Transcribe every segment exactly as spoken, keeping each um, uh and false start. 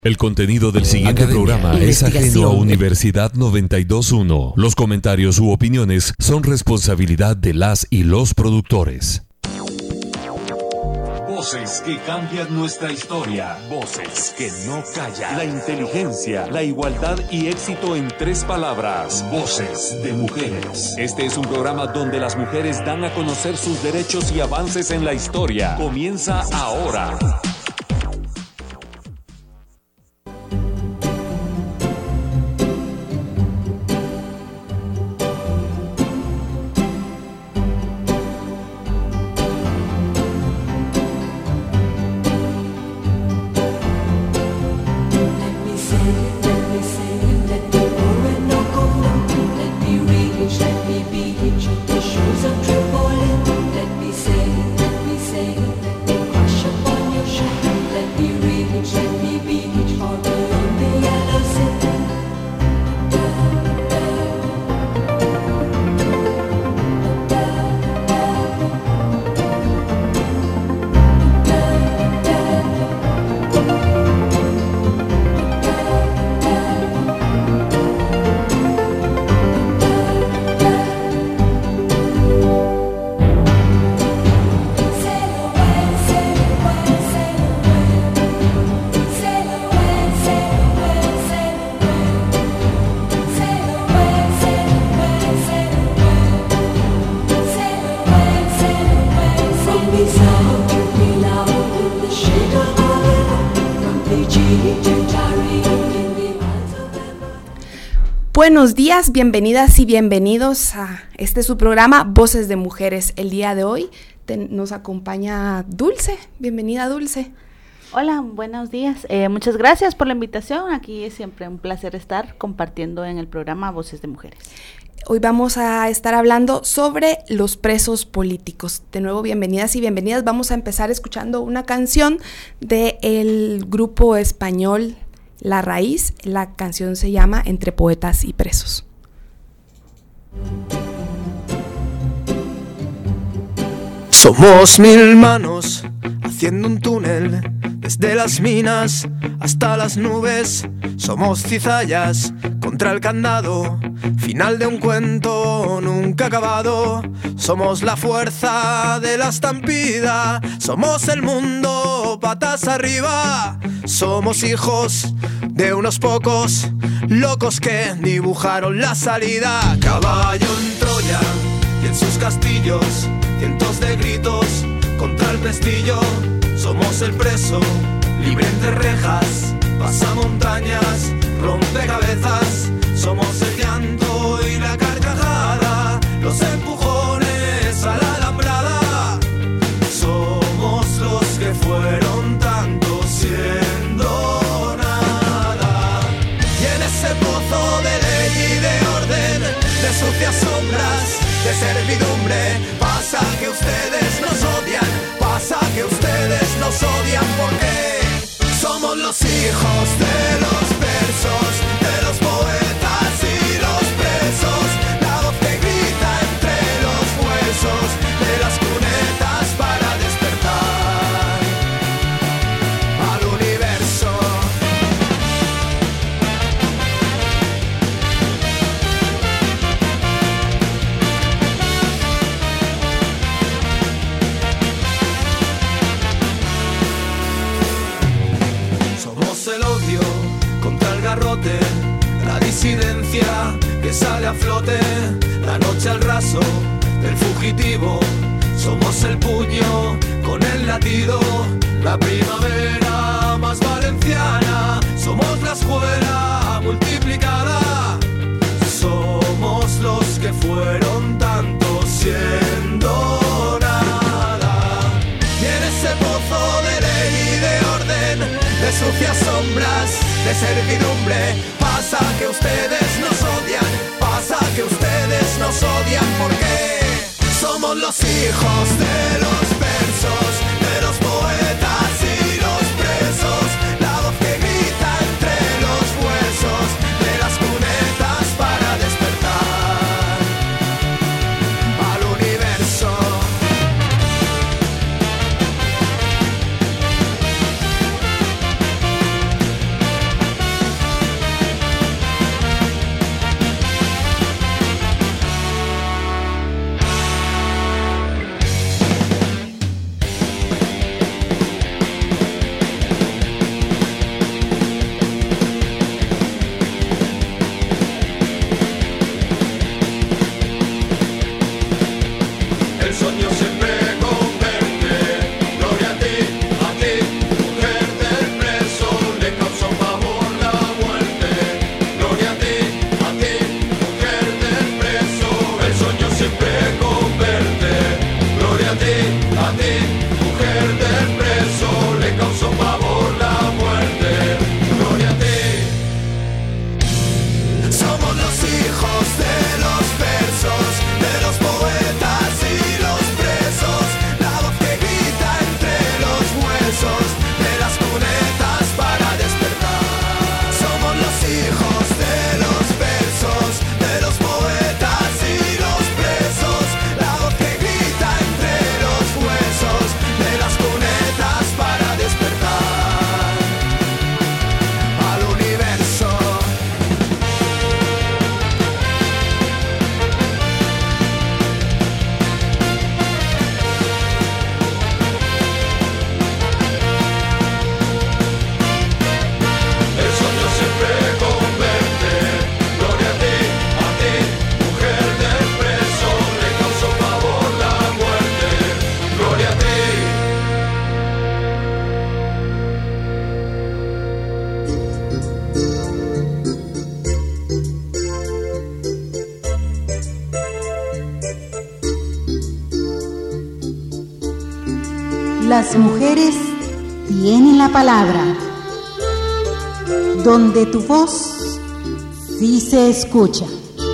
El contenido del siguiente Academia, programa es ajeno a Universidad noventa y dos punto uno. Los comentarios u opiniones son responsabilidad de las y los productores. Voces que cambian nuestra historia. Voces que no callan. La inteligencia, la igualdad y éxito en tres palabras. Voces de mujeres. Este es un programa donde las mujeres dan a conocer sus derechos y avances en la historia. Comienza ahora. Buenos días, bienvenidas y bienvenidos a este su programa Voces de Mujeres. El día de hoy te, nos acompaña Dulce. Bienvenida, Dulce. Hola, buenos días. Eh, muchas gracias por la invitación. Aquí es siempre un placer estar compartiendo en el programa Voces de Mujeres. Hoy vamos a estar hablando sobre los presos políticos. De nuevo, bienvenidas y bienvenidas. Vamos a empezar escuchando una canción del grupo español La Raíz. La canción se llama Entre Poetas y Presos. Somos mil manos haciendo un túnel desde las minas hasta las nubes. Somos cizallas contra el candado, final de un cuento nunca acabado. Somos la fuerza de la estampida, somos el mundo patas arriba. Somos hijos de unos pocos locos que dibujaron la salida. Caballo en Troya y en sus castillos, cientos de gritos contra el pestillo. Somos el preso, libre entre rejas, pasa montañas, rompe cabezas. Somos el llanto y la carcajada, los empujones a la alambrada. Somos los que fueron tanto siendo nada. Y en ese pozo de ley y de orden, de sucias sombras, de servidumbre, pasa que ustedes nos odian, pasa que ustedes nos odian porque somos los hijos de los versos, de los poetas y los presos, la voz que grita entre los huesos de las cunetas para despertar al universo. El odio contra el garrote, la disidencia que sale a flote, la noche al raso del fugitivo. Somos el puño con el latido, la primavera más valenciana. Somos la escuela multiplicada, somos los que fueron tanto siendo nada. Y en ese pozo de ley y de orden, de sucias sombras, de servidumbre, pasa que ustedes nos odian, pasa que ustedes nos odian porque somos los hijos de los versos, de los poetas y los presos, la voz que grita entre los huesos de las cunetas para despertar al universo. las mujeres tienen la palabra, donde tu voz sí se escucha.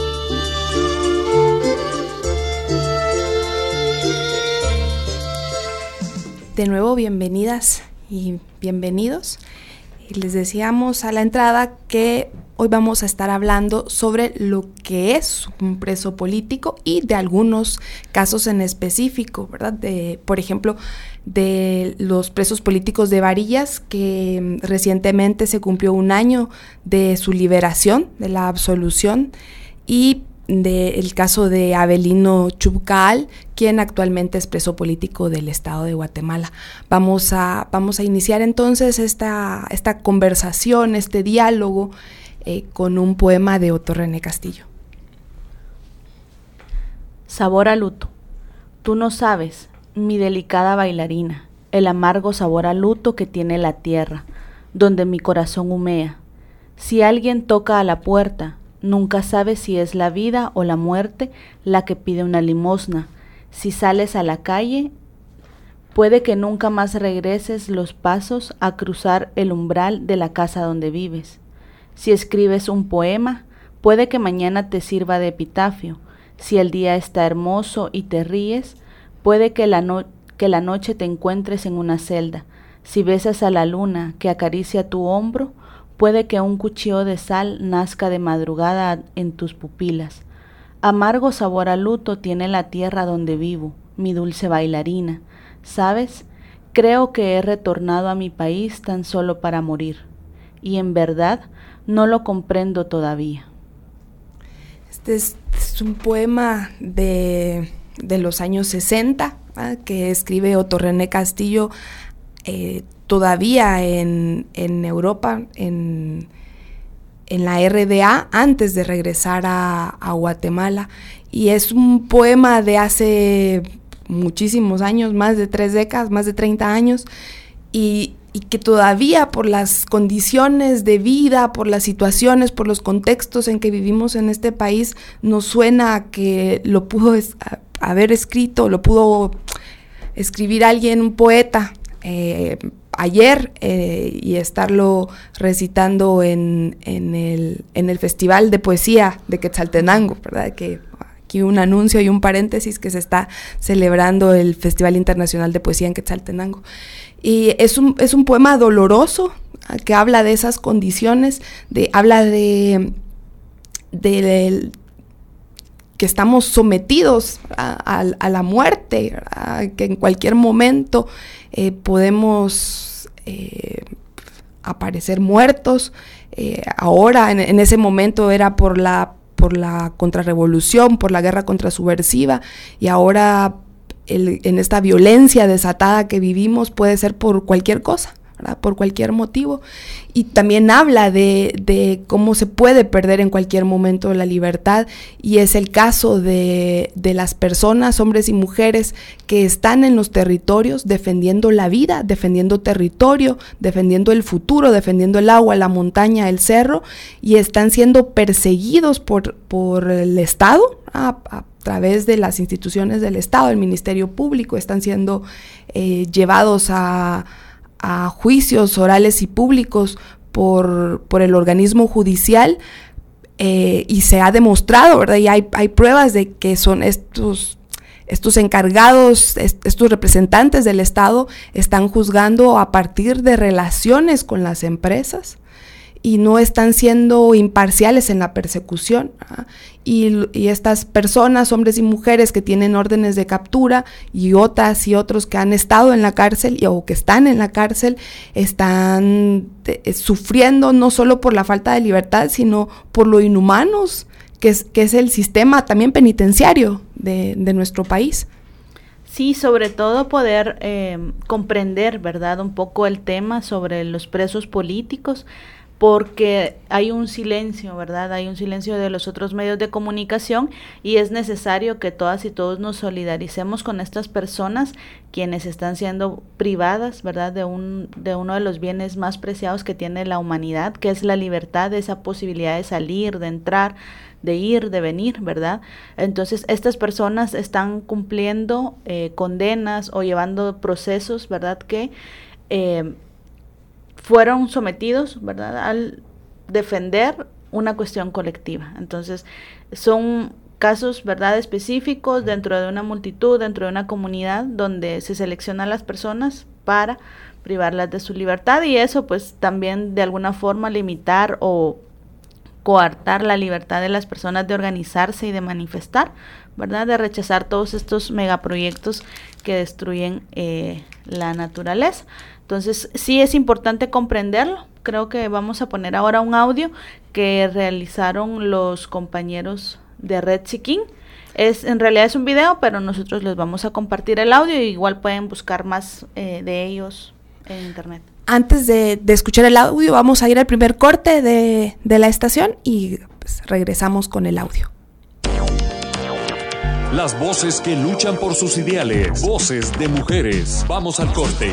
De nuevo, bienvenidas y bienvenidos. Les decíamos a la entrada que hoy vamos a estar hablando sobre lo que es un preso político y de algunos casos en específico, ¿verdad? De, por ejemplo, de los presos políticos de Varillas, que recientemente se cumplió un año de su liberación, de la absolución, y del caso de Avelino Chubcaal, quien actualmente es preso político del Estado de Guatemala. Vamos a, vamos a iniciar entonces esta, esta conversación, este diálogo, eh, con un poema de Otto René Castillo. Sabor a luto. Tú no sabes, mi delicada bailarina, el amargo sabor a luto que tiene la tierra, donde mi corazón humea. Si alguien toca a la puerta, nunca sabes si es la vida o la muerte la que pide una limosna. Si sales a la calle, puede que nunca más regreses los pasos a cruzar el umbral de la casa donde vives. Si escribes un poema, puede que mañana te sirva de epitafio. Si el día está hermoso y te ríes, puede que la, no- que la noche te encuentres en una celda. Si besas a la luna que acaricia tu hombro, puede que un cuchillo de sal nazca de madrugada en tus pupilas. Amargo sabor a luto tiene la tierra donde vivo, mi dulce bailarina. ¿Sabes? Creo que he retornado a mi país tan solo para morir. Y en verdad no lo comprendo todavía. Este es, es un poema de, de los años sesenta, ¿verdad?, que escribe Otto René Castillo, eh, todavía en, en Europa, en, en la R D A, antes de regresar a, a Guatemala. Y es un poema de hace muchísimos años, más de tres décadas, más de treinta años, y, y que todavía por las condiciones de vida, por las situaciones, por los contextos en que vivimos en este país, nos suena a que lo pudo es, a, haber escrito, lo pudo escribir alguien, un poeta, eh, ayer, eh, y estarlo recitando en, en, el, en el Festival de Poesía de Quetzaltenango, ¿verdad? Que aquí un anuncio y un paréntesis, que se está celebrando el Festival Internacional de Poesía en Quetzaltenango. Y es un, es un poema doloroso, que habla de esas condiciones, de, habla de, de, de que estamos sometidos a, a, a la muerte, ¿verdad? Que en cualquier momento eh, podemos eh, aparecer muertos. Eh, ahora, en, en ese momento era por la, por la contrarrevolución, por la guerra contrasubversiva, y ahora el, en esta violencia desatada que vivimos puede ser por cualquier cosa, ¿verdad? Por cualquier motivo. Y también habla de, de cómo se puede perder en cualquier momento la libertad, y es el caso de, de las personas, hombres y mujeres, que están en los territorios defendiendo la vida, defendiendo territorio, defendiendo el futuro, defendiendo el agua, la montaña, el cerro, y están siendo perseguidos por, por el Estado, a, a través de las instituciones del Estado, el Ministerio Público, están siendo eh, llevados a a juicios orales y públicos por, por el organismo judicial, eh, y se ha demostrado, ¿verdad? Y hay, hay pruebas de que son estos, estos encargados, est- estos representantes del Estado están juzgando a partir de relaciones con las empresas y no están siendo imparciales en la persecución, ¿verdad? Y, y estas personas, hombres y mujeres que tienen órdenes de captura, y otras y otros que han estado en la cárcel y, o que están en la cárcel, están de, eh, sufriendo no solo por la falta de libertad, sino por lo inhumanos que es, que es el sistema también penitenciario de, de nuestro país. Sí, sobre todo poder eh, comprender, ¿verdad?, un poco el tema sobre los presos políticos, porque hay un silencio, ¿verdad? Hay un silencio de los otros medios de comunicación y es necesario que todas y todos nos solidaricemos con estas personas quienes están siendo privadas, ¿verdad? De un de uno de los bienes más preciados que tiene la humanidad, que es la libertad, esa posibilidad de salir, de entrar, de ir, de venir, ¿verdad? Entonces, estas personas están cumpliendo eh, condenas o llevando procesos, ¿verdad? Que eh, fueron sometidos, ¿verdad?, al defender una cuestión colectiva. Entonces, son casos, ¿verdad?, específicos dentro de una multitud, dentro de una comunidad, donde se seleccionan las personas para privarlas de su libertad, y eso pues también de alguna forma limitar o coartar la libertad de las personas de organizarse y de manifestar, ¿verdad?, de rechazar todos estos megaproyectos que destruyen eh, la naturaleza. Entonces, sí es importante comprenderlo. Creo que vamos a poner ahora un audio que realizaron los compañeros de Red Siquín. Es, en realidad es un video, pero nosotros les vamos a compartir el audio, y igual pueden buscar más eh, de ellos en internet. Antes de, de escuchar el audio, vamos a ir al primer corte de, de la estación y pues, regresamos con el audio. Las voces que luchan por sus ideales. Voces de mujeres. Vamos al corte.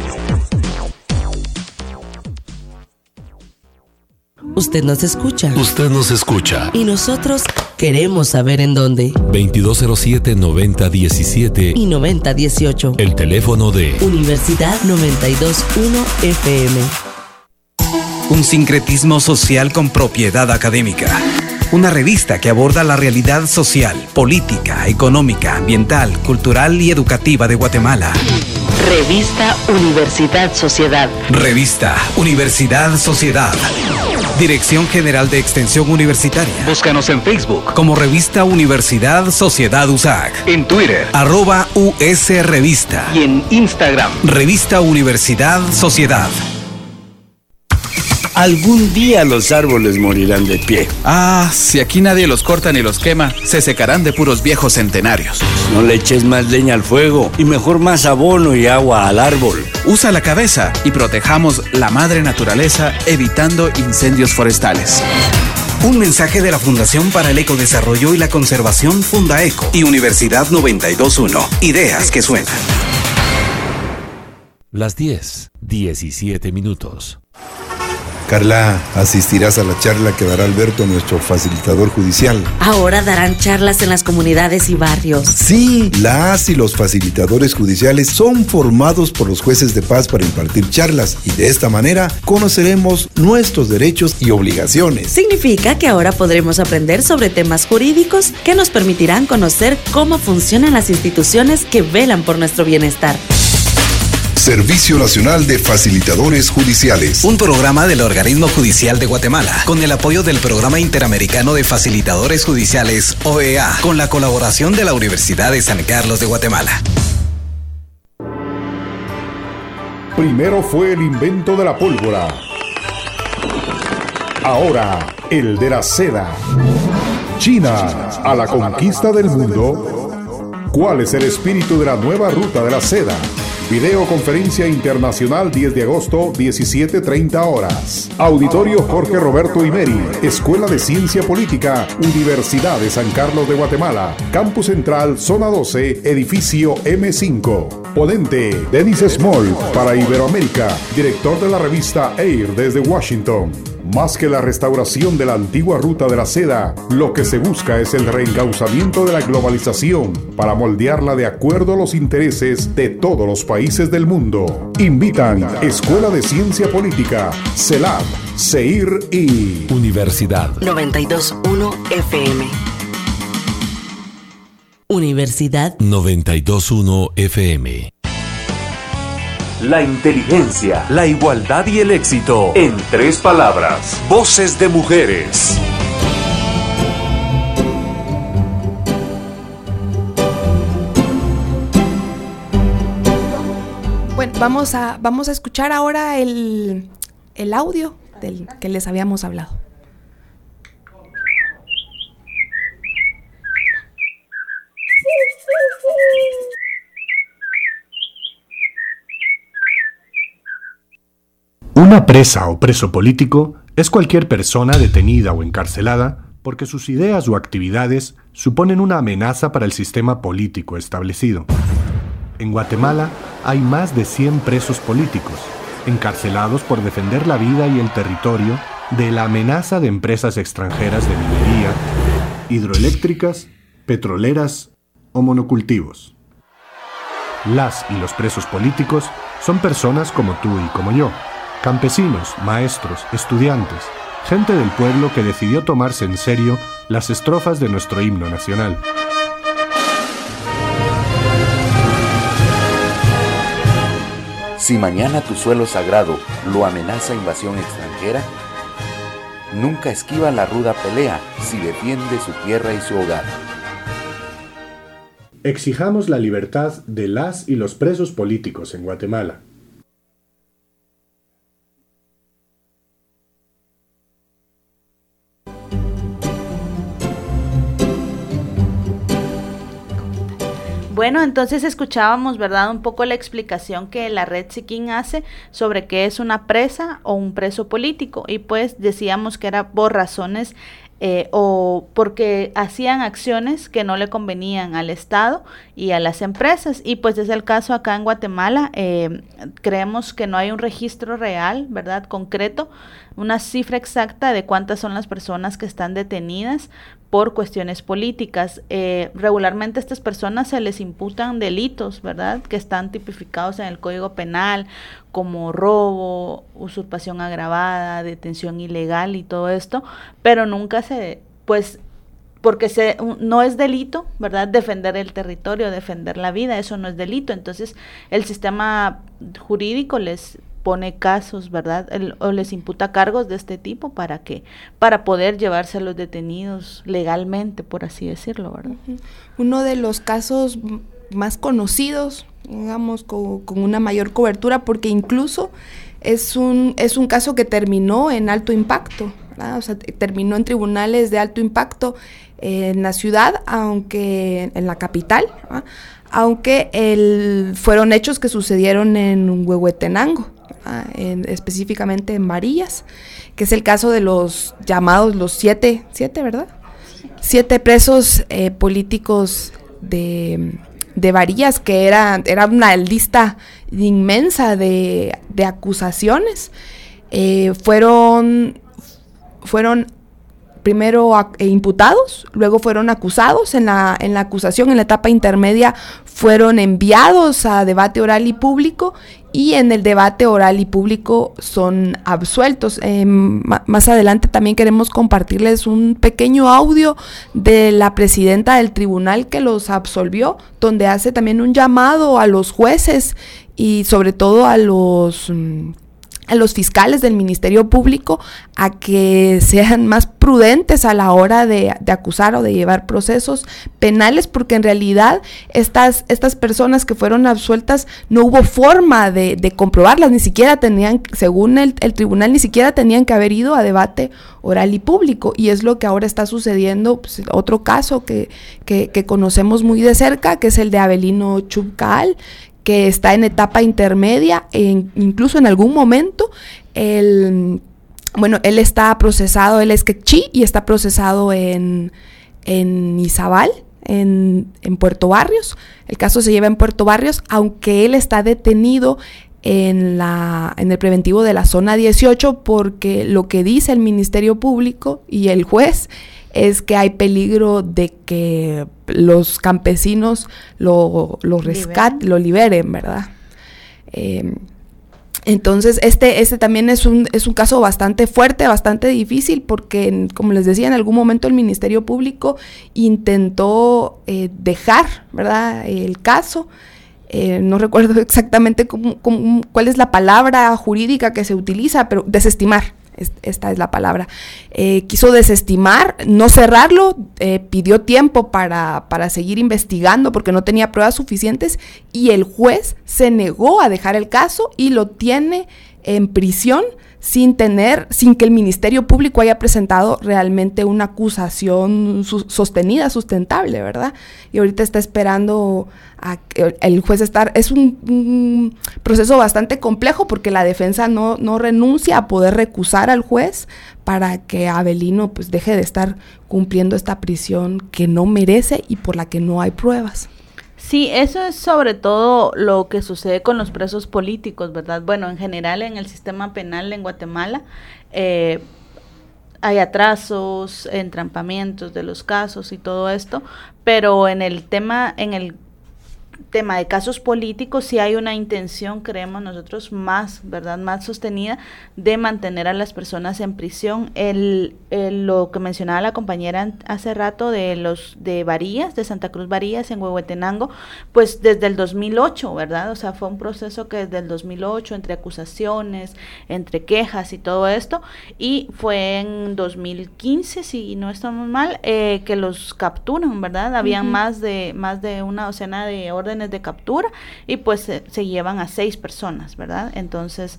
Usted nos escucha. Usted nos escucha. Y nosotros queremos saber en dónde. veintidós cero siete, noventa diecisiete Y noventa dieciocho. El teléfono de Universidad noventa y dos punto uno F M. Un sincretismo social con propiedad académica. Una revista que aborda la realidad social, política, económica, ambiental, cultural y educativa de Guatemala. Revista Universidad Sociedad. Revista Universidad Sociedad. Dirección General de Extensión Universitaria. Búscanos en Facebook como Revista Universidad Sociedad U S A C. En Twitter, arroba U S Revista. Y en Instagram, Revista Universidad Sociedad. Algún día los árboles morirán de pie. Ah, si aquí nadie los corta ni los quema, se secarán de puros viejos centenarios. No le eches más leña al fuego y mejor más abono y agua al árbol. Usa la cabeza y protejamos la madre naturaleza evitando incendios forestales. Un mensaje de la Fundación para el Ecodesarrollo y la Conservación Fundaeco y Universidad noventa y dos punto uno. Ideas que suenan. Las diez, diecisiete minutos. Carla, asistirás a la charla que dará Alberto, nuestro facilitador judicial. Ahora darán charlas en las comunidades y barrios. Sí, las y los facilitadores judiciales son formados por los jueces de paz para impartir charlas, y de esta manera conoceremos nuestros derechos y obligaciones. Significa que ahora podremos aprender sobre temas jurídicos que nos permitirán conocer cómo funcionan las instituciones que velan por nuestro bienestar. Servicio Nacional de Facilitadores Judiciales. Un programa del Organismo Judicial de Guatemala, con el apoyo del Programa Interamericano de Facilitadores Judiciales, O E A, con la colaboración de la Universidad de San Carlos de Guatemala. Primero fue el invento de la pólvora. Ahora, el de la seda. China, a la conquista del mundo. ¿Cuál es el espíritu de la nueva ruta de la seda? Videoconferencia internacional diez de agosto, diecisiete treinta horas. Auditorio Jorge Roberto Imeri, Escuela de Ciencia Política, Universidad de San Carlos de Guatemala. Campus Central, Zona doce, Edificio eme cinco. Ponente, Dennis Small, para Iberoamérica, director de la revista Air desde Washington. Más que la restauración de la antigua ruta de la seda, lo que se busca es el reencauzamiento de la globalización para moldearla de acuerdo a los intereses de todos los países del mundo. Invitan Escuela de Ciencia Política, CELAB, CEIR y Universidad noventa y dos punto uno F M. Universidad noventa y dos punto uno F M. La inteligencia, la igualdad y el éxito en tres palabras. Voces de mujeres. Bueno, vamos a, vamos a escuchar ahora el, el audio del que les habíamos hablado. Una presa o preso político Es cualquier persona detenida o encarcelada porque sus ideas o actividades suponen una amenaza para el sistema político establecido. En Guatemala hay más de cien presos políticos, encarcelados por defender la vida y el territorio de la amenaza de empresas extranjeras de minería, hidroeléctricas, petroleras o monocultivos. Las y los presos políticos son personas como tú y como yo, campesinos, maestros, estudiantes, gente del pueblo que decidió tomarse en serio las estrofas de nuestro himno nacional. Si mañana tu suelo sagrado lo amenaza invasión extranjera, nunca esquiva la ruda pelea si defiende su tierra y su hogar. Exijamos la libertad de las y los presos políticos en Guatemala. Bueno, entonces escuchábamos, ¿verdad?, un poco la explicación que la Red Siquín hace sobre qué es una presa o un preso político, y pues decíamos que era por razones eh, o porque hacían acciones que no le convenían al Estado y a las empresas, y pues es el caso acá en Guatemala. Eh, creemos que no hay un registro real, ¿verdad?, concreto, una cifra exacta de cuántas son las personas que están detenidas por cuestiones políticas. Eh, regularmente a estas personas se les imputan delitos, ¿verdad?, que están tipificados en el Código Penal, como robo, usurpación agravada, detención ilegal y todo esto, pero nunca se, pues, porque se, no es delito, ¿verdad?, defender el territorio, defender la vida, eso no es delito. Entonces el sistema jurídico les pone casos, ¿verdad?, El, o les imputa cargos de este tipo para que, para poder llevarse a los detenidos legalmente, por así decirlo, ¿verdad? Uno de los casos más conocidos, digamos, con, con una mayor cobertura, porque incluso es un, es un caso que terminó en alto impacto, ¿verdad? O sea, terminó en tribunales de alto impacto en la ciudad, aunque en la capital, ¿verdad?, aunque el, fueron hechos que sucedieron en Huehuetenango, En, específicamente en Varillas, que es el caso de los llamados los siete, siete, ¿verdad? Siete presos eh, políticos de, de Varillas, que era, era una lista inmensa de, de acusaciones. Eh, fueron, fueron primero a, eh, imputados, luego fueron acusados en la, en la acusación, en la etapa intermedia fueron enviados a debate oral y público, y en el debate oral y público son absueltos. Eh, ma, más adelante también queremos compartirles un pequeño audio de la presidenta del tribunal que los absolvió, donde hace también un llamado a los jueces y sobre todo a los... a los fiscales del Ministerio Público a que sean más prudentes a la hora de, de acusar o de llevar procesos penales, porque en realidad estas, estas personas que fueron absueltas no hubo forma de, de comprobarlas, ni siquiera tenían, según el, el tribunal, ni siquiera tenían que haber ido a debate oral y público, y es lo que ahora está sucediendo. Pues, otro caso que, que, que conocemos muy de cerca, que es el de Abelino Chubcaal, que está en etapa intermedia, en, incluso en algún momento, el, bueno, él está procesado, él es quechí y está procesado en, en Izabal, en, en Puerto Barrios. El caso se lleva en Puerto Barrios, aunque él está detenido en, la, en el preventivo de la zona dieciocho, porque lo que dice el Ministerio Público y el juez es que hay peligro de que los campesinos lo, lo rescaten, lo liberen, ¿verdad? Eh, entonces, este, este también es un, es un caso bastante fuerte, bastante difícil, porque, como les decía, en algún momento el Ministerio Público intentó eh, dejar, ¿verdad?, el caso. Eh, no recuerdo exactamente cómo, cómo, cuál es la palabra jurídica que se utiliza, pero desestimar. Esta es la palabra. Eh, quiso desestimar, no cerrarlo, eh, pidió tiempo para, para seguir investigando porque no tenía pruebas suficientes, y el juez se negó a dejar el caso y lo tiene en prisión sin tener, sin que el Ministerio Público haya presentado realmente una acusación su- sostenida, sustentable, ¿verdad? Y ahorita está esperando a que el juez estar, es un, un proceso bastante complejo porque la defensa no, no renuncia a poder recusar al juez para que Avelino pues deje de estar cumpliendo esta prisión que no merece y por la que no hay pruebas. Sí, eso es sobre todo lo que sucede con los presos políticos, ¿verdad? Bueno, en general en el sistema penal en Guatemala eh, hay atrasos, entrampamientos de los casos y todo esto, pero en el tema, en el tema de casos políticos sí hay una intención, creemos nosotros, más, ¿verdad?, más sostenida de mantener a las personas en prisión. El, el, lo que mencionaba la compañera hace rato de los de Varías, de Santa Cruz Varías en Huehuetenango, pues desde el dos mil ocho, ¿verdad? O sea, fue un proceso que desde el dos mil ocho, entre acusaciones, entre quejas y todo esto, y fue en dos mil quince, si no estamos mal, eh, que los capturan, ¿verdad? Habían uh-huh. más de más de una docena de órdenes de captura y pues se, se llevan a seis personas, ¿verdad? Entonces,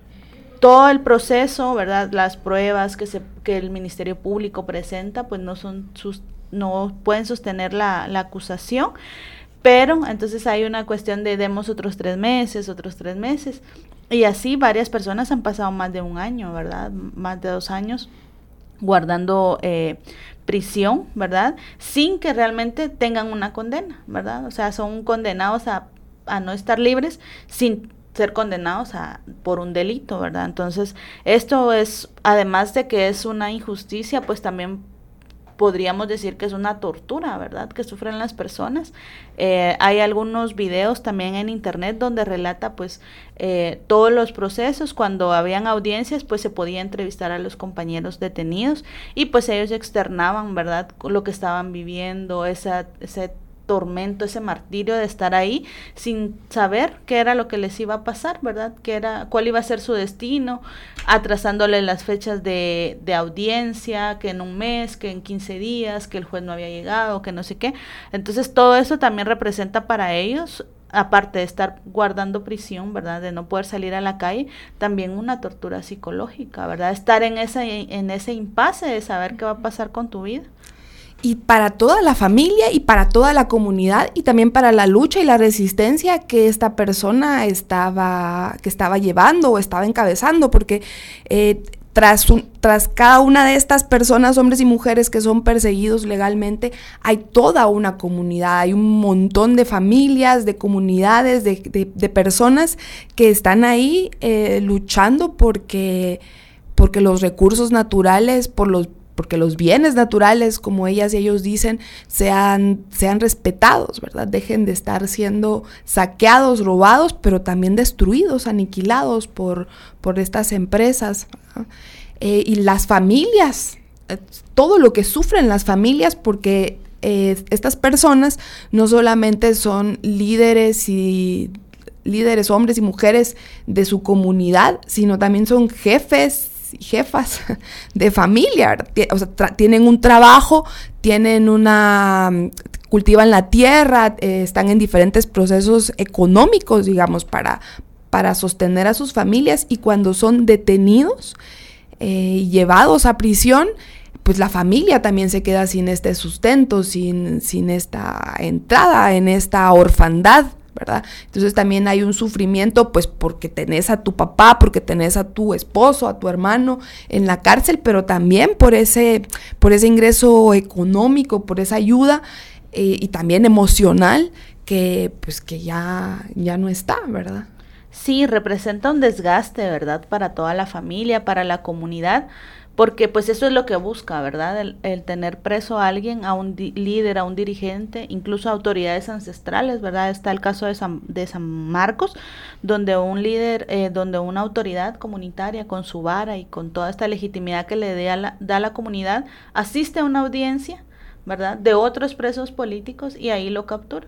todo el proceso, ¿verdad? Las pruebas que se que el Ministerio Público presenta, pues no son sus, no pueden sostener la, la acusación, pero entonces hay una cuestión de demos otros tres meses, otros tres meses, y así varias personas han pasado más de un año, ¿verdad? Más de dos años guardando eh, prisión, ¿verdad? Sin que realmente tengan una condena, ¿verdad? O sea, son condenados a, a no estar libres sin ser condenados a, por un delito, ¿verdad? Entonces, esto es, además de que es una injusticia, pues también podríamos decir que es una tortura, ¿verdad?, que sufren las personas. Eh, hay algunos videos también en internet donde relata, pues, eh, todos los procesos. Cuando habían audiencias, pues, se podía entrevistar a los compañeros detenidos y, pues, ellos externaban, ¿verdad?, lo que estaban viviendo, esa, ese tormento, ese martirio de estar ahí sin saber qué era lo que les iba a pasar, ¿verdad? Qué era, cuál iba a ser su destino, atrasándole las fechas de, de audiencia, que en un mes, que en quince días, que el juez no había llegado, que no sé qué. Entonces todo eso también representa para ellos, aparte de estar guardando prisión, ¿verdad?, de no poder salir a la calle, también una tortura psicológica, ¿verdad? Estar en esa, en ese impasse de saber qué va a pasar con tu vida. Y para toda la familia y para toda la comunidad y también para la lucha y la resistencia que esta persona estaba, que estaba llevando o estaba encabezando, porque eh, tras, un, tras cada una de estas personas, hombres y mujeres que son perseguidos legalmente, hay toda una comunidad, hay un montón de familias, de comunidades, de, de, de personas que están ahí eh, luchando porque, porque los recursos naturales, por los porque los bienes naturales, como ellas y ellos dicen, sean, sean respetados, ¿verdad? Dejen de estar siendo saqueados, robados, pero también destruidos, aniquilados por, por estas empresas. Eh, y las familias, eh, todo lo que sufren las familias, porque eh, estas personas no solamente son líderes y líderes, hombres y mujeres de su comunidad, sino también son jefes y jefas de familia, o sea, tra- tienen un trabajo, tienen una, cultivan la tierra, eh, están en diferentes procesos económicos, digamos, para, para sostener a sus familias, y cuando son detenidos y eh, llevados a prisión, pues la familia también se queda sin este sustento, sin, sin esta entrada en esta orfandad, ¿verdad? Entonces también hay un sufrimiento, pues porque tenés a tu papá, porque tenés a tu esposo, a tu hermano en la cárcel, pero también por ese, por ese ingreso económico, por esa ayuda eh, y también emocional que pues que ya, ya no está, ¿verdad? Sí, representa un desgaste, ¿verdad?, para toda la familia, para la comunidad, porque pues eso es lo que busca, ¿verdad?, el, el tener preso a alguien, a un di- líder, a un dirigente, incluso a autoridades ancestrales, ¿verdad? Está el caso de San, de San Marcos, donde un líder, eh, donde una autoridad comunitaria con su vara y con toda esta legitimidad que le dé a la, da a la comunidad, asiste a una audiencia, ¿verdad?, de otros presos políticos y ahí lo captura.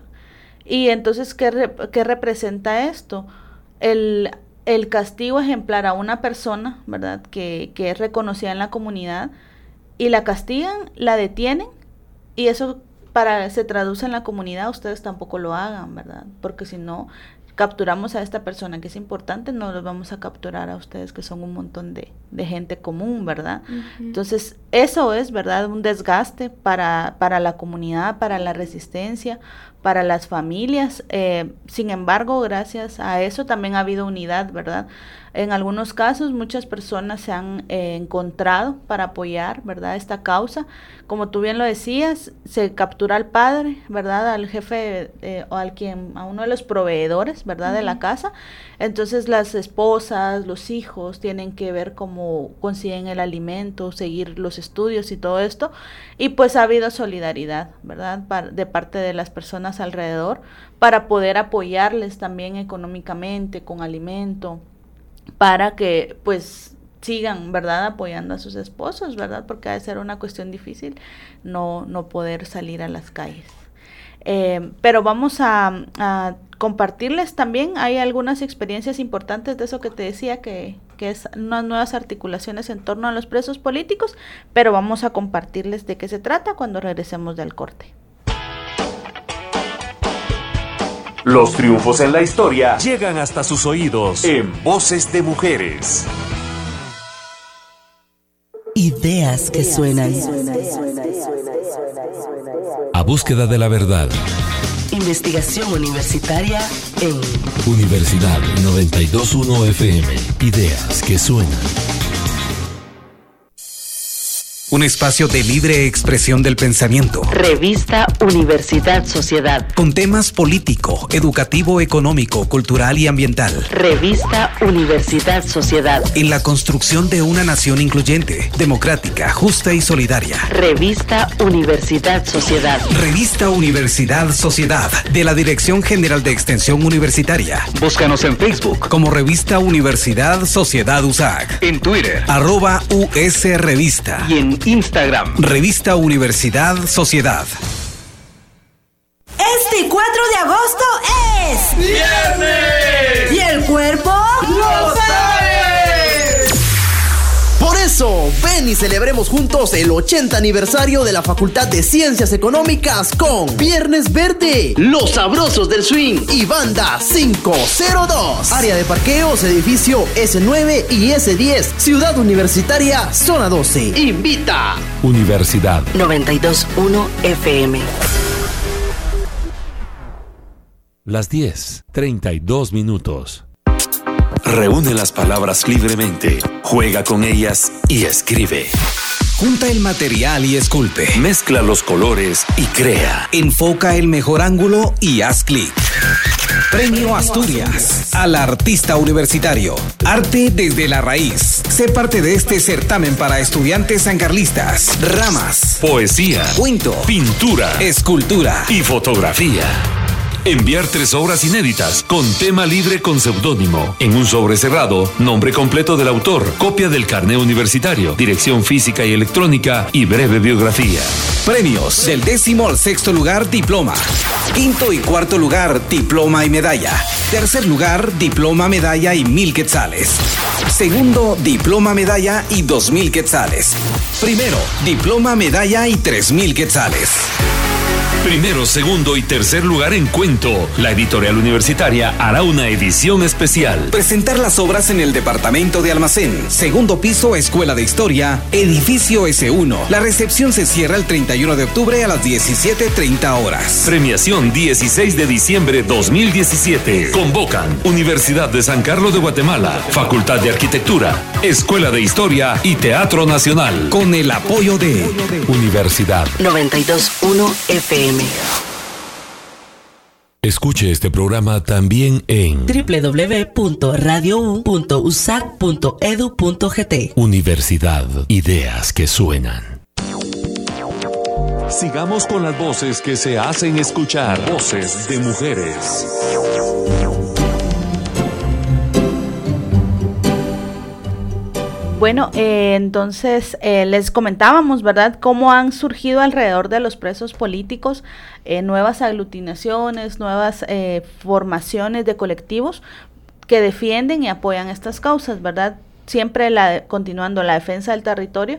Y entonces, ¿qué, rep- qué representa esto? El... el castigo ejemplar a una persona, ¿verdad?, que, que es reconocida en la comunidad, y la castigan, la detienen, y eso para se traduce en la comunidad, ustedes tampoco lo hagan, ¿verdad?, porque si no, capturamos a esta persona que es importante, no los vamos a capturar a ustedes que son un montón de, de gente común, ¿verdad? Uh-huh. Entonces, eso es, ¿verdad? Un desgaste para, para la comunidad, para la resistencia, para las familias. Eh, sin embargo, gracias a eso también ha habido unidad, ¿verdad? En algunos casos muchas personas se han eh, encontrado para apoyar, ¿verdad?, esta causa. Como tú bien lo decías, se captura al padre, ¿verdad?, al jefe eh, o al quien, a uno de los proveedores, ¿verdad?, uh-huh. de la casa. Entonces las esposas, los hijos tienen que ver cómo consiguen el alimento, seguir los estudios y todo esto. Y pues ha habido solidaridad, ¿verdad?, de parte de las personas alrededor para poder apoyarles también económicamente con alimento, para que pues sigan, ¿verdad?, apoyando a sus esposos, ¿verdad?, porque ha de ser una cuestión difícil no, no poder salir a las calles. Eh, pero vamos a, a compartirles también, hay algunas experiencias importantes de eso que te decía, que, que es unas nuevas articulaciones en torno a los presos políticos, pero vamos a compartirles de qué se trata cuando regresemos del corte. Los triunfos en la historia llegan hasta sus oídos en Voces de Mujeres. Ideas que suenan. A búsqueda de la verdad. Investigación universitaria en Universidad noventa y dos punto uno F M. Ideas que suenan. Un espacio de libre expresión del pensamiento. Revista Universidad Sociedad. Con temas político, educativo, económico, cultural y ambiental. Revista Universidad Sociedad. En la construcción de una nación incluyente, democrática, justa y solidaria. Revista Universidad Sociedad. Revista Universidad Sociedad, de la Dirección General de Extensión Universitaria. Búscanos en Facebook como Revista Universidad Sociedad U S A C. En Twitter, arroba U S Revista. Y en Instagram, Revista Universidad Sociedad. Este cuatro de agosto es ¡Viernes! ¿Y el cuerpo? ¡Lo sabe! Por eso, ven y celebremos juntos el ochenta aniversario de la Facultad de Ciencias Económicas con Viernes Verde, Los Sabrosos del Swing y Banda cinco cero dos. Área de parqueos, edificio ese nueve y ese diez, Ciudad Universitaria, zona doce. Invita Universidad noventa y dos punto uno F M. Las diez, treinta y dos minutos. Reúne las palabras libremente, juega con ellas y escribe. Junta el material y esculpe. Mezcla los colores y crea. Enfoca el mejor ángulo y haz clic. Premio Asturias al artista universitario. Arte desde la raíz. Sé parte de este certamen para estudiantes sancarlistas. Ramas, poesía, cuento, pintura, escultura y fotografía. Enviar tres obras inéditas con tema libre con seudónimo. En un sobre cerrado, nombre completo del autor, copia del carné universitario, dirección física y electrónica y breve biografía. Premios del décimo al sexto lugar, diploma. Quinto y cuarto lugar, diploma y medalla. Tercer lugar, diploma, medalla y mil quetzales. Segundo, diploma, medalla y dos mil quetzales. Primero, diploma, medalla y tres mil quetzales. Primero, segundo y tercer lugar en cuento. La editorial universitaria hará una edición especial. Presentar las obras en el departamento de almacén. Segundo piso, Escuela de Historia, edificio ese uno. La recepción se cierra el treinta y uno de octubre a las diecisiete treinta horas. Premiación dieciséis de diciembre dos mil diecisiete. Convocan Universidad de San Carlos de Guatemala, Facultad de Arquitectura, Escuela de Historia y Teatro Nacional. Con el apoyo de Universidad noventa y dos punto uno F M. Escuche este programa también en doble u doble u doble u punto radio u punto u s a c punto e d u punto g t. Universidad, ideas que suenan. Sigamos con las voces que se hacen escuchar. Voces de mujeres. Bueno, eh, entonces eh, les comentábamos, ¿verdad?, cómo han surgido alrededor de los presos políticos eh, nuevas aglutinaciones, nuevas eh, formaciones de colectivos que defienden y apoyan estas causas, ¿verdad? Siempre la, continuando la defensa del territorio,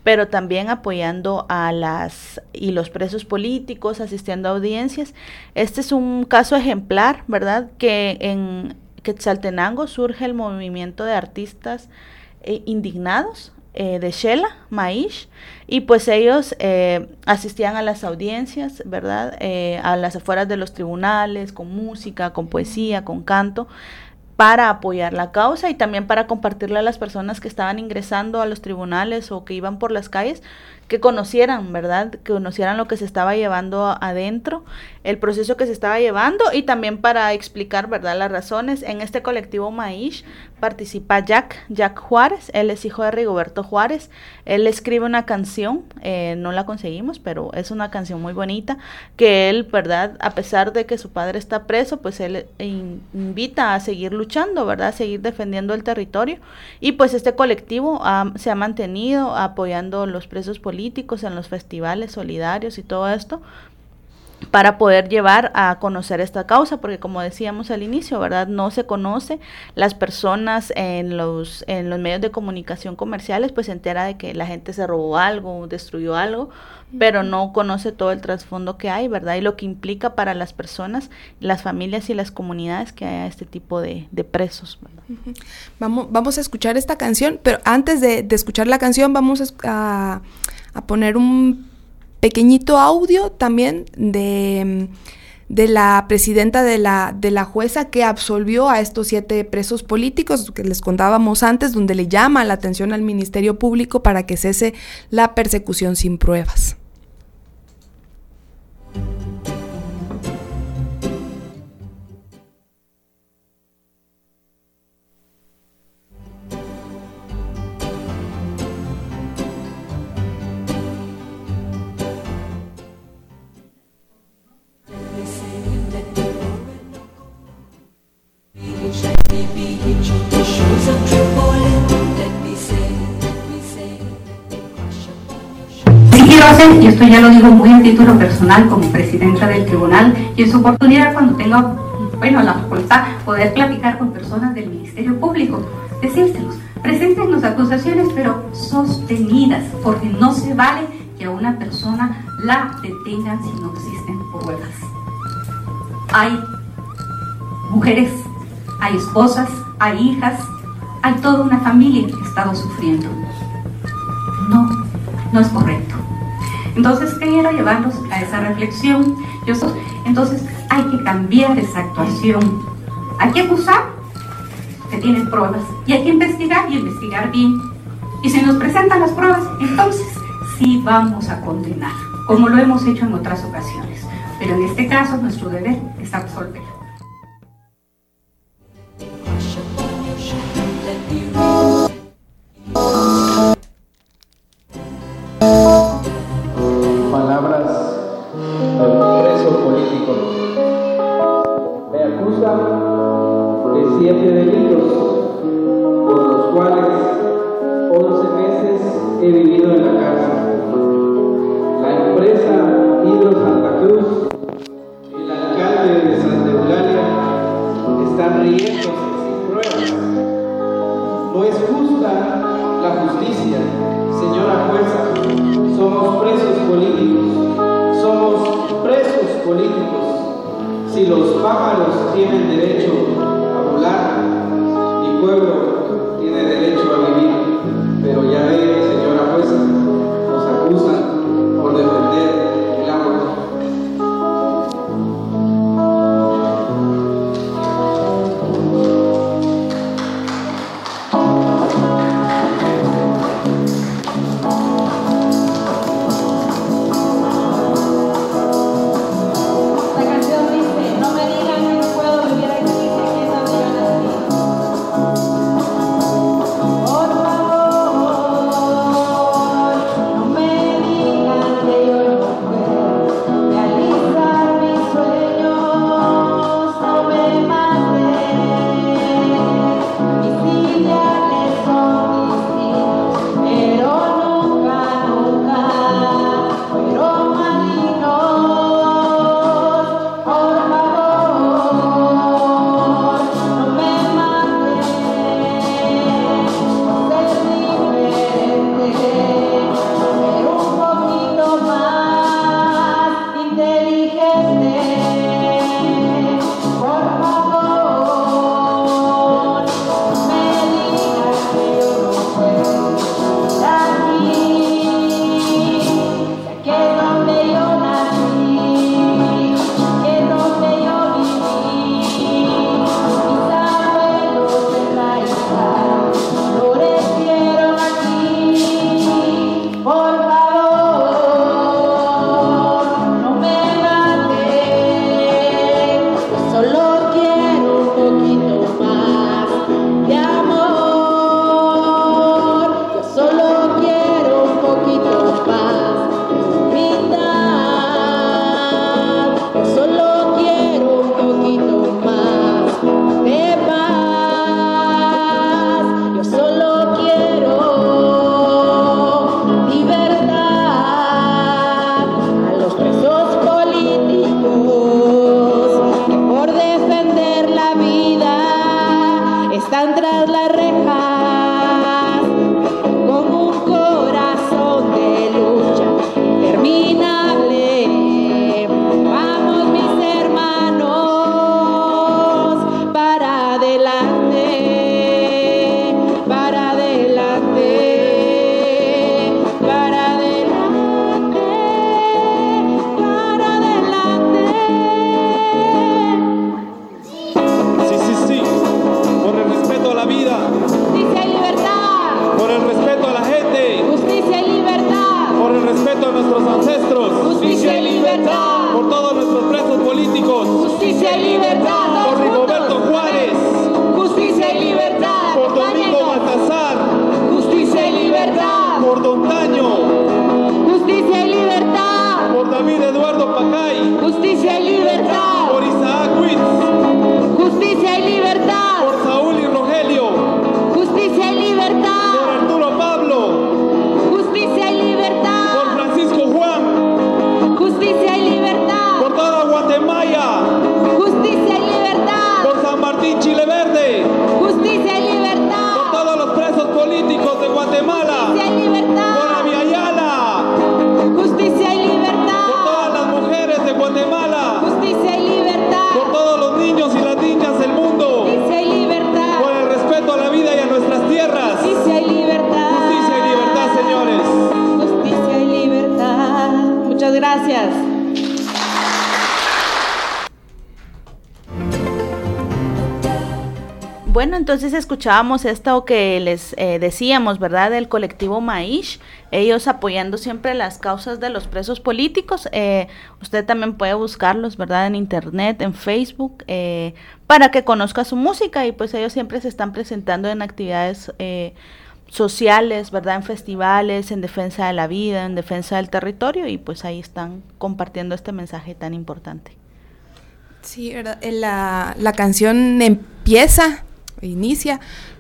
pero también apoyando a las y los presos políticos, asistiendo a audiencias. Este es un caso ejemplar, ¿verdad? Que en Quetzaltenango surge el movimiento de artistas eh, indignados eh, de Xela, Maish, y pues ellos eh, asistían a las audiencias, ¿verdad? Eh, a las afueras de los tribunales, con música, con poesía, con canto, para apoyar la causa y también para compartirle a las personas que estaban ingresando a los tribunales o que iban por las calles, que conocieran, ¿verdad? Que conocieran lo que se estaba llevando adentro, el proceso que se estaba llevando, y también para explicar, ¿verdad?, las razones. En este colectivo Maish participa Jack, Jack Juárez. Él es hijo de Rigoberto Juárez. Él escribe una canción, eh, no la conseguimos, pero es una canción muy bonita, que él, ¿verdad?, a pesar de que su padre está preso, pues él in, invita a seguir luchando, ¿verdad?, a seguir defendiendo el territorio. Y pues este colectivo um, se ha mantenido apoyando los presos políticos en los festivales solidarios y todo esto, para poder llevar a conocer esta causa, porque como decíamos al inicio, ¿verdad?, no se conoce. Las personas en los en los medios de comunicación comerciales pues se entera de que la gente se robó algo, destruyó algo, uh-huh. pero no conoce todo el trasfondo que hay, ¿verdad?, y lo que implica para las personas, las familias y las comunidades que haya este tipo de, de presos, ¿verdad? Uh-huh. Vamos, vamos a escuchar esta canción, pero antes de, de escuchar la canción vamos a, a poner un pequeñito audio también de, de la presidenta de la, de la jueza que absolvió a estos siete presos políticos que les contábamos antes, donde le llama la atención al Ministerio Público para que cese la persecución sin pruebas. Y esto ya lo digo muy a título personal como presidenta del tribunal, y en su oportunidad cuando tenga, bueno, la facultad, poder platicar con personas del Ministerio Público, decírselos, presenten las acusaciones pero sostenidas, porque no se vale que a una persona la detengan si no existen pruebas. Hay mujeres, hay esposas, hay hijas, hay toda una familia que ha estado sufriendo. No, no es correcto. Entonces quiero llevarlos a esa reflexión. Yo soy, entonces hay que cambiar esa actuación. Hay que acusar, se tienen pruebas, y hay que investigar y investigar bien. Y si nos presentan las pruebas, entonces sí vamos a condenar, como lo hemos hecho en otras ocasiones. Pero en este caso nuestro deber es absolver. La canción dice, no me digan que no puedo vivir aquí. respeto a nuestros ancestros. Justicia y libertad. Por todos nuestros presos políticos. Justicia y libertad. Por Rigoberto Juárez. Justicia y libertad. Por Domingo Baltasar. Justicia y libertad. Por Don Taño. Justicia y libertad. Por David Eduardo Pacay. Justicia y libertad. Por Isaac Witz. Justicia y libertad. Por Saúl y Rogelio. Justicia y libertad. Por Arturo Pablo. Justicia y libertad. Por Francisco Juan. Justicia y libertad. Por toda Guatemala. Justicia y libertad. Por San Martín Chile Verde. Justicia y libertad. Por todos los presos políticos de Guatemala. Justicia y libertad. Por Aviala. Justicia y libertad. Por todas las mujeres de Guatemala. Justicia y libertad. Por todos los niños y las niñas del mundo. Justicia y libertad. Por el respeto a la vida y a nuestras tierras. Justicia y libertad. Justicia y libertad, señores. Justicia y libertad. Muchas gracias. Bueno, entonces escuchábamos esto que les eh, decíamos, ¿verdad? Del colectivo Maish, ellos apoyando siempre las causas de los presos políticos. Eh, usted también puede buscarlos, ¿verdad? En internet, en Facebook, eh, para que conozca su música, y pues ellos siempre se están presentando en actividades eh, sociales, ¿verdad? En festivales, en defensa de la vida, en defensa del territorio, y pues ahí están compartiendo este mensaje tan importante. Sí, ¿verdad? La, la canción empieza... inicia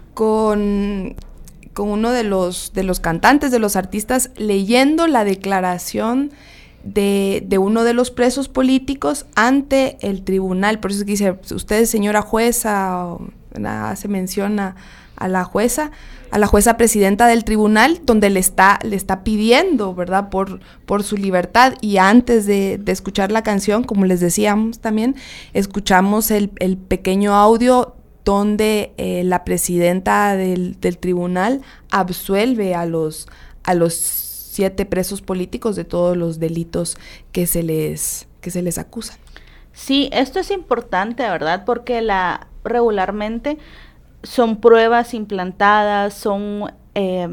con, con uno de los, de los cantantes, de los artistas, leyendo la declaración de, de uno de los presos políticos ante el tribunal. Por eso es que dice, usted, señora jueza, o, hace mención a, a la jueza, a la jueza presidenta del tribunal, donde le está, le está pidiendo, ¿verdad?, por, por su libertad. Y antes de, de escuchar la canción, como les decíamos también, escuchamos el, el pequeño audio donde eh, la presidenta del, del tribunal absuelve a los, a los siete presos políticos de todos los delitos que se les, que se les acusan. Sí, esto es importante, ¿verdad? Porque la, regularmente son pruebas implantadas, son eh,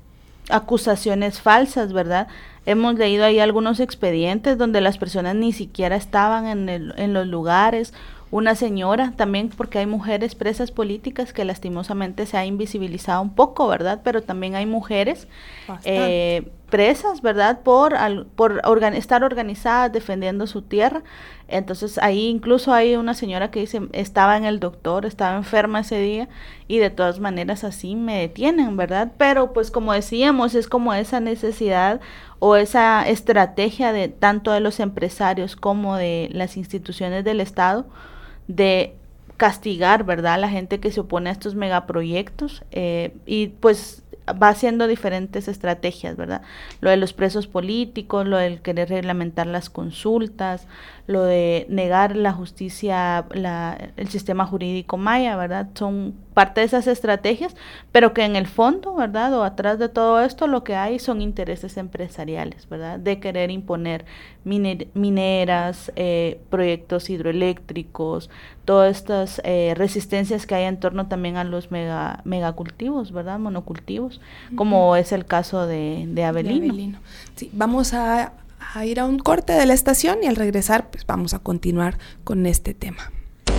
acusaciones falsas, ¿verdad? Hemos leído ahí algunos expedientes donde las personas ni siquiera estaban en, el, en los lugares. Una señora también, porque hay mujeres presas políticas que lastimosamente se ha invisibilizado un poco, ¿verdad? Pero también hay mujeres eh, presas, ¿verdad? Por, al, por organ, estar organizadas, defendiendo su tierra. Entonces ahí incluso hay una señora que dice, estaba en el doctor, estaba enferma ese día, y de todas maneras así me detienen, ¿verdad? Pero pues como decíamos, es como esa necesidad o esa estrategia de tanto de los empresarios como de las instituciones del Estado de castigar, ¿verdad?, a la gente que se opone a estos megaproyectos, eh, y pues va haciendo diferentes estrategias, ¿verdad? Lo de los presos políticos, lo del querer reglamentar las consultas, lo de negar la justicia, la, el sistema jurídico maya, ¿verdad? Son parte de esas estrategias, pero que en el fondo, ¿verdad?, o atrás de todo esto, lo que hay son intereses empresariales, ¿verdad?, de querer imponer miner, mineras, eh, proyectos hidroeléctricos, todas estas eh, resistencias que hay en torno también a los mega megacultivos, ¿verdad?, monocultivos, como uh-huh. es el caso de, de Avelino. De Avelino. Sí, vamos a, a ir a un corte de la estación y al regresar pues vamos a continuar con este tema.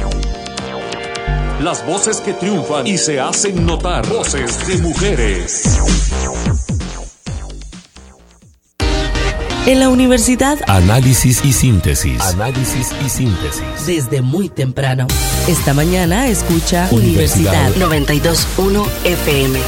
Las voces que triunfan y se hacen notar. Voces de mujeres. En la universidad, análisis y síntesis. Análisis y síntesis. Desde muy temprano. Esta mañana escucha Universidad, Universidad noventa y dos punto uno F M.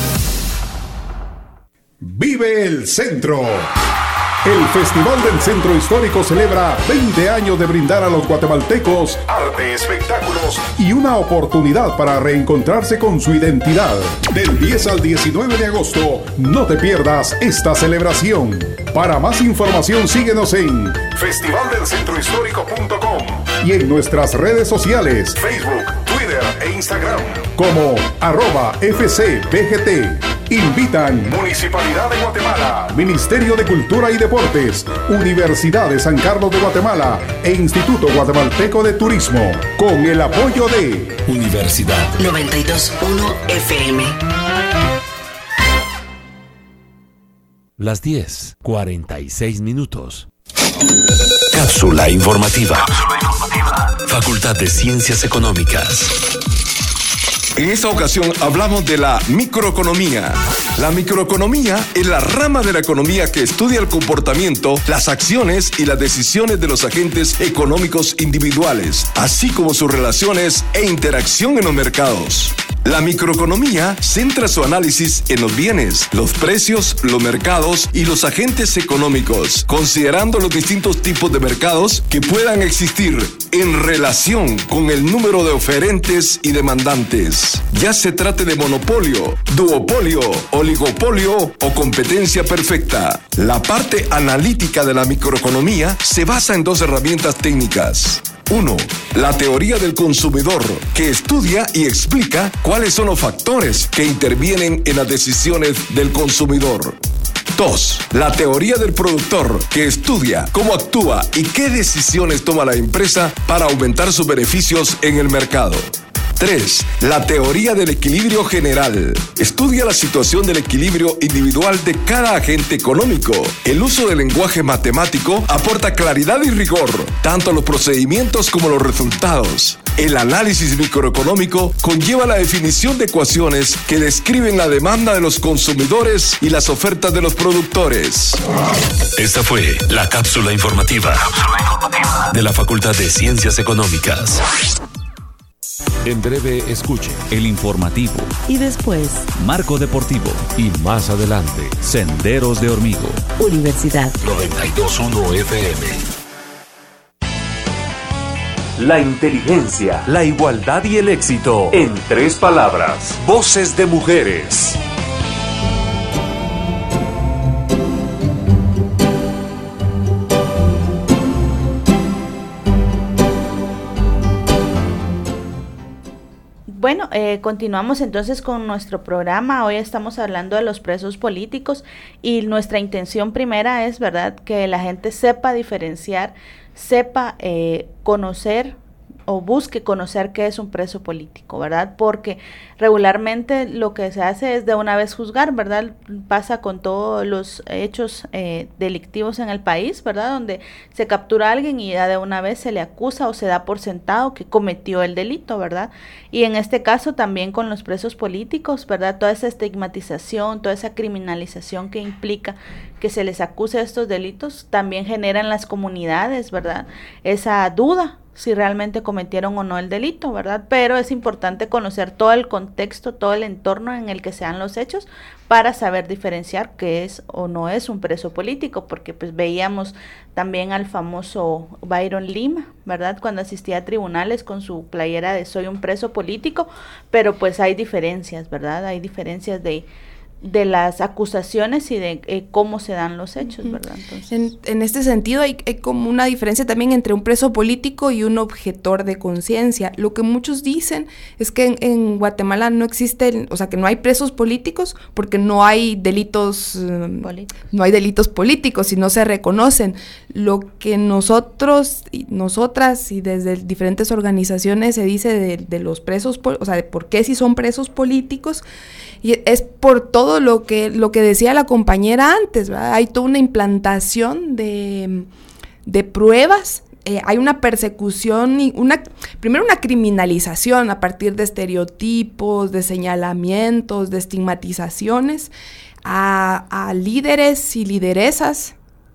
Vive el Centro. El Festival del Centro Histórico celebra veinte años de brindar a los guatemaltecos arte, espectáculos y una oportunidad para reencontrarse con su identidad. Del diez al diecinueve de agosto, no te pierdas esta celebración. Para más información síguenos en festival del centro histórico punto com y en nuestras redes sociales, Facebook, Twitter e Instagram como arroba F C B G T. Invitan Municipalidad de Guatemala, Ministerio de Cultura y Deportes, Universidad de San Carlos de Guatemala e Instituto Guatemalteco de Turismo, con el apoyo de Universidad noventa y dos punto uno F M. las diez, cuarenta y seis minutos. Cápsula informativa. Facultad de Ciencias Económicas. En esta ocasión hablamos de la microeconomía. La microeconomía es la rama de la economía que estudia el comportamiento, las acciones y las decisiones de los agentes económicos individuales, así como sus relaciones e interacción en los mercados. La microeconomía centra su análisis en los bienes, los precios, los mercados y los agentes económicos, considerando los distintos tipos de mercados que puedan existir en relación con el número de oferentes y demandantes, ya se trate de monopolio, duopolio, oligopolio o competencia perfecta. La parte analítica de la microeconomía se basa en dos herramientas técnicas. uno. La teoría del consumidor, que estudia y explica cuáles son los factores que intervienen en las decisiones del consumidor. dos. La teoría del productor, que estudia cómo actúa y qué decisiones toma la empresa para aumentar sus beneficios en el mercado. tres. La teoría del equilibrio general. Estudia la situación del equilibrio individual de cada agente económico. El uso del lenguaje matemático aporta claridad y rigor, tanto a los procedimientos como a los resultados. El análisis microeconómico conlleva la definición de ecuaciones que describen la demanda de los consumidores y las ofertas de los productores. Esta fue la cápsula informativa de la Facultad de Ciencias Económicas. En breve escuche el informativo Y después, Marco Deportivo y más adelante Senderos de Hormigo. Universidad noventa y dos punto uno F M. La inteligencia, la igualdad y el éxito en tres palabras. Voces de mujeres. Bueno, eh, continuamos entonces con nuestro programa. Hoy estamos hablando de los presos políticos y nuestra intención primera es, ¿verdad?, que la gente sepa diferenciar, sepa eh, conocer o busque conocer qué es un preso político, ¿verdad? Porque regularmente lo que se hace es de una vez juzgar, ¿verdad? Pasa con todos los hechos eh, delictivos en el país, ¿verdad? Donde se captura a alguien y ya de una vez se le acusa o se da por sentado que cometió el delito, ¿verdad? Y en este caso también con los presos políticos, ¿verdad? Toda esa estigmatización, toda esa criminalización que implica que se les acuse de estos delitos, también genera en las comunidades, ¿verdad?, esa duda si realmente cometieron o no el delito, ¿verdad? Pero es importante conocer todo el contexto, todo el entorno en el que se dan los hechos para saber diferenciar qué es o no es un preso político, porque pues veíamos también al famoso Byron Lima, ¿verdad?, cuando asistía a tribunales con su playera de soy un preso político, pero pues hay diferencias, ¿verdad? Hay diferencias de de las acusaciones y de eh, cómo se dan los hechos, uh-huh. ¿verdad? Entonces, en, en este sentido hay, hay como una diferencia también entre un preso político y un objetor de conciencia. Lo que muchos dicen es que en, en Guatemala no existen, o sea, que no hay presos políticos porque no hay delitos, um, no hay delitos políticos y no se reconocen. Lo que nosotros y nosotras y desde diferentes organizaciones se dice de, de los presos, o sea, de por qué si son presos políticos, y es por todo lo que lo que decía la compañera antes, ¿verdad? Hay toda una implantación de, de pruebas, eh, hay una persecución y una primero una criminalización a partir de estereotipos, de señalamientos, de estigmatizaciones a, a líderes y lideresas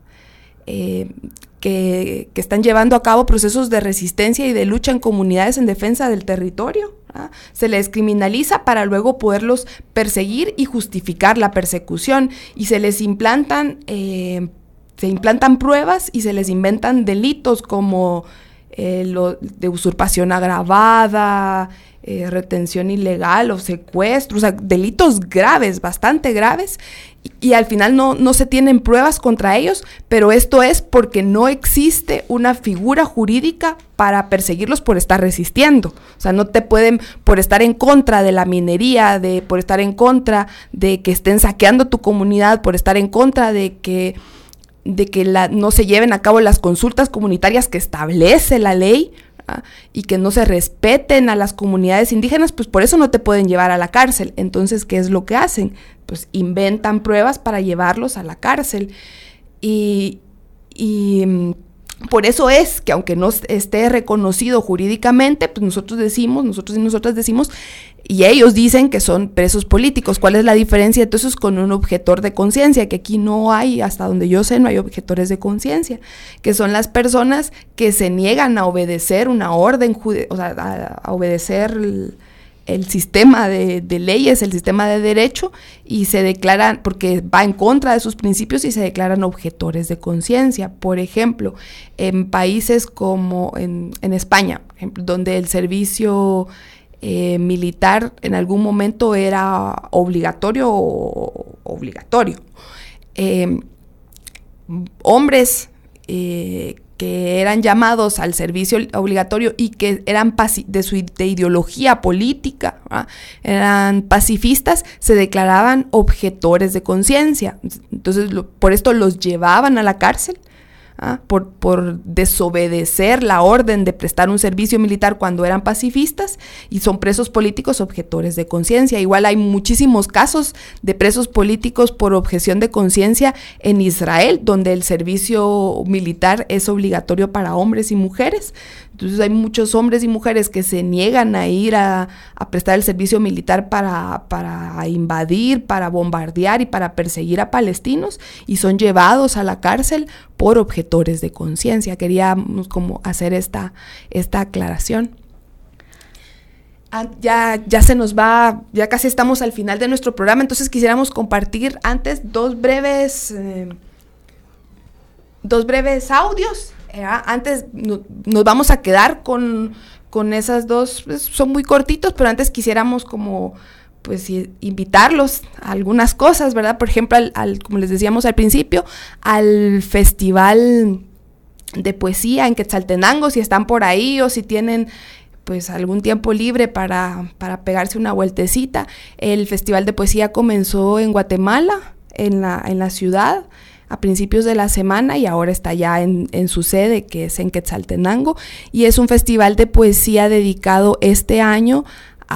eh, que, que están llevando a cabo procesos de resistencia y de lucha en comunidades en defensa del territorio. ¿Ah? Se les criminaliza para luego poderlos perseguir y justificar la persecución, y se les implantan eh, se implantan pruebas y se les inventan delitos como eh, lo de usurpación agravada, eh, retención ilegal o secuestro, o sea, delitos graves, bastante graves, y, y al final no, no se tienen pruebas contra ellos, pero esto es porque no existe una figura jurídica para perseguirlos por estar resistiendo. O sea, no te pueden, por estar en contra de la minería, de por estar en contra de que estén saqueando tu comunidad, por estar en contra de que de que la, no se lleven a cabo las consultas comunitarias que establece la ley, ¿ah? Y que no se respeten a las comunidades indígenas, pues por eso no te pueden llevar a la cárcel. Entonces, ¿qué es lo que hacen? pues inventan pruebas para llevarlos a la cárcel. Y, y por eso es que aunque no esté reconocido jurídicamente, pues nosotros decimos, nosotros y nosotras decimos, y ellos dicen que son presos políticos. ¿Cuál es la diferencia entonces con un objetor de conciencia? Que aquí no hay, hasta donde yo sé, no hay objetores de conciencia, que son las personas que se niegan a obedecer una orden, o sea, a, a obedecer el, el sistema de, de leyes, el sistema de derecho, y se declaran, porque va en contra de sus principios, y se declaran objetores de conciencia. Por ejemplo, en países como en, en España, ejemplo, donde el servicio Eh, militar en algún momento era obligatorio o obligatorio. Eh, hombres eh, que eran llamados al servicio obligatorio y que eran de su de ideología política, ¿verdad? Eran pacifistas, se declaraban objetores de conciencia. Entonces, lo, por esto los llevaban a la cárcel. ¿Ah? Por, por desobedecer la orden de prestar un servicio militar cuando eran pacifistas, y son presos políticos objetores de conciencia. Igual hay muchísimos casos de presos políticos por objeción de conciencia en Israel, donde el servicio militar es obligatorio para hombres y mujeres. Entonces hay muchos hombres y mujeres que se niegan a ir a, a prestar el servicio militar para, para invadir, para bombardear y para perseguir a palestinos, y son llevados a la cárcel por objetores de conciencia. Queríamos como hacer esta, esta aclaración. Ah, ya, ya se nos va, ya casi estamos al final de nuestro programa, entonces quisiéramos compartir antes dos breves, eh, dos breves audios. Eh, antes no, nos vamos a quedar con, con esas dos, pues, son muy cortitos, pero antes quisiéramos como pues invitarlos a algunas cosas, ¿verdad? Por ejemplo, al, al, como les decíamos al principio, al Festival de Poesía en Quetzaltenango, si están por ahí o si tienen pues algún tiempo libre para, para pegarse una vueltecita. El Festival de Poesía comenzó en Guatemala, en la, en la ciudad, a principios de la semana, y ahora está ya en, en su sede, que es en Quetzaltenango, y es un festival de poesía dedicado este año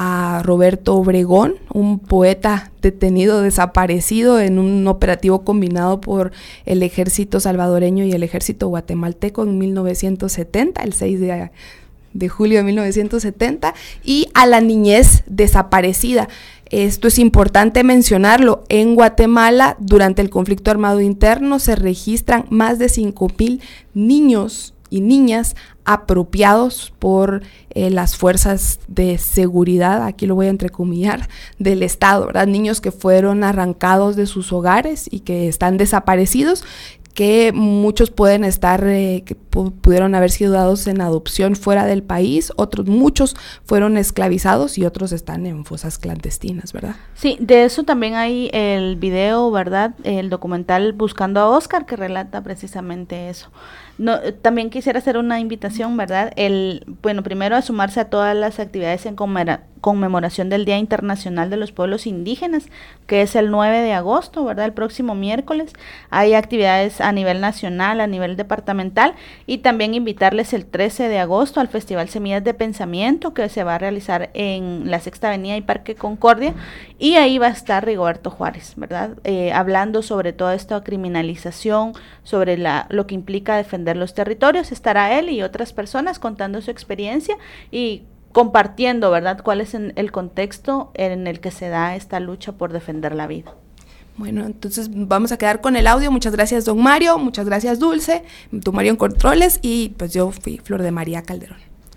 a Roberto Obregón, un poeta detenido, desaparecido en un operativo combinado por el ejército salvadoreño y el ejército guatemalteco en mil novecientos setenta, el seis de, de julio de mil novecientos setenta, y a la niñez desaparecida. Esto es importante mencionarlo. En Guatemala, durante el conflicto armado interno, se registran más de cinco mil niños y niñas apropiados por eh, las fuerzas de seguridad, aquí lo voy a entrecomillar, del Estado, ¿verdad? Niños que fueron arrancados de sus hogares y que están desaparecidos, que muchos pueden estar, eh, que pu- pudieron haber sido dados en adopción fuera del país, otros muchos fueron esclavizados y otros están en fosas clandestinas, ¿verdad? Sí, de eso también hay el video, ¿verdad? El documental Buscando a Oscar, que relata precisamente eso. No, también quisiera hacer una invitación, ¿verdad? El, bueno, primero a sumarse a todas las actividades en conmemora, conmemoración del Día Internacional de los Pueblos Indígenas, que es el nueve de agosto, ¿verdad? El próximo miércoles. Hay actividades a nivel nacional, a nivel departamental, y también invitarles el trece de agosto al Festival Semillas de Pensamiento, que se va a realizar en la Sexta Avenida y Parque Concordia, y ahí va a estar Rigoberto Juárez, ¿verdad? Eh, hablando sobre toda esta criminalización, sobre la, lo que implica defender los territorios. Estará él y otras personas contando su experiencia y compartiendo, ¿verdad?, cuál es en el contexto en el que se da esta lucha por defender la vida. Bueno, entonces vamos a quedar con el audio. Muchas gracias, don Mario, muchas gracias, Dulce, don Mario en controles, y pues yo fui Flor de María Calderón.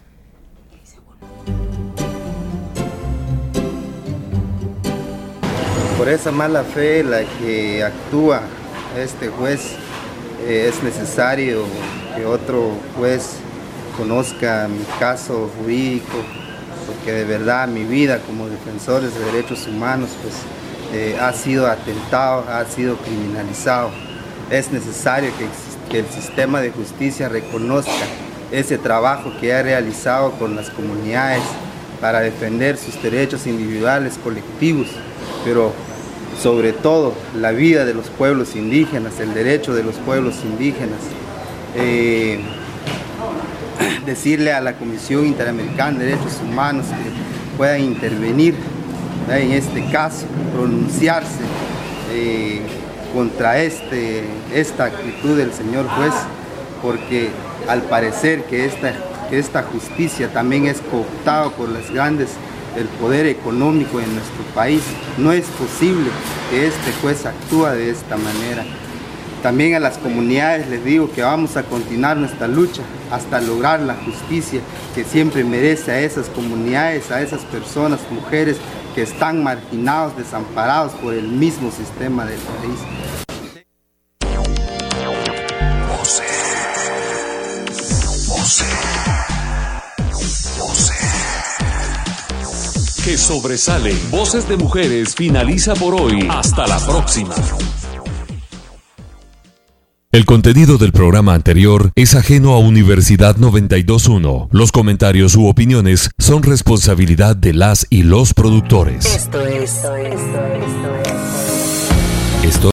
Por esa mala fe la que actúa este juez, eh, es necesario que otro juez conozca mi caso jurídico, porque de verdad mi vida como defensores de derechos humanos pues eh, ha sido atentado, ha sido criminalizado. Es necesario que, que el sistema de justicia reconozca ese trabajo que ha realizado con las comunidades para defender sus derechos individuales, colectivos, pero sobre todo la vida de los pueblos indígenas, el derecho de los pueblos indígenas. Eh, decirle a la Comisión Interamericana de Derechos Humanos que pueda intervenir, ¿verdad?, en este caso, pronunciarse eh, contra este, esta actitud del señor juez, porque al parecer que esta, que esta justicia también es cooptada por las grandes, el poder económico en nuestro país. No es posible que este juez actúe de esta manera. También a las comunidades les digo que vamos a continuar nuestra lucha hasta lograr la justicia que siempre merece a esas comunidades, a esas personas, mujeres que están marginados, desamparados por el mismo sistema del país. Que sobresalen. Voces de Mujeres finaliza por hoy. Hasta la próxima. El contenido del programa anterior es ajeno a Universidad noventa y dos punto uno. Los comentarios u opiniones son responsabilidad de las y los productores. Esto es, esto es, esto es.